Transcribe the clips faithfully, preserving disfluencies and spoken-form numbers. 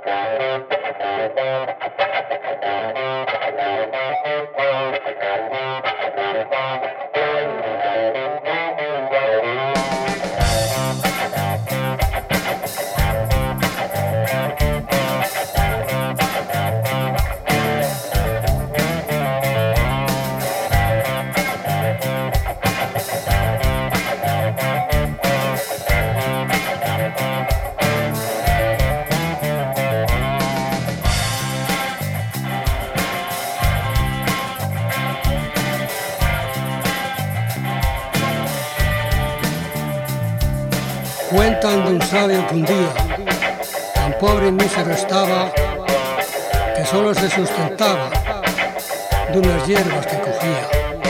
Cuentan de un sabio que un día, tan pobre y mísero estaba, que solo se sustentaba de unas hierbas que cogía.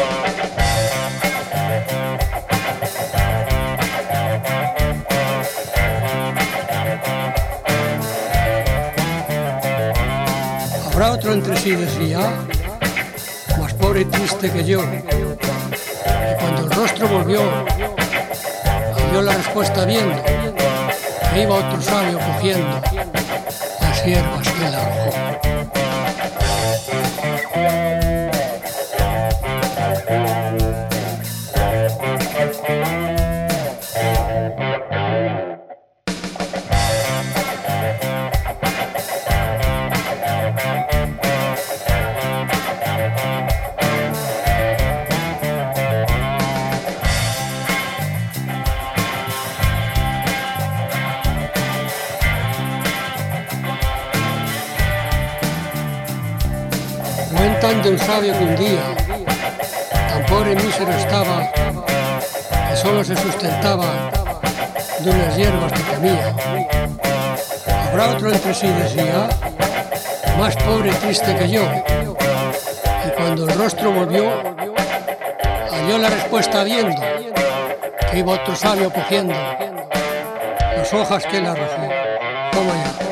Habrá otro entre sí, decía, más pobre y triste que yo, y cuando el rostro volvió, dio la respuesta viendo que iba otro sabio cogiendo las hierbas que él arrojó. Cuentan de un sabio que un día, tan pobre y mísero estaba, que solo se sustentaba de unas hierbas que comía. Habrá otro entre sí, decía, más pobre y triste que yo, y cuando el rostro volvió, halló la respuesta viendo que iba otro sabio cogiendo las hojas que él arrojó. Toma ya.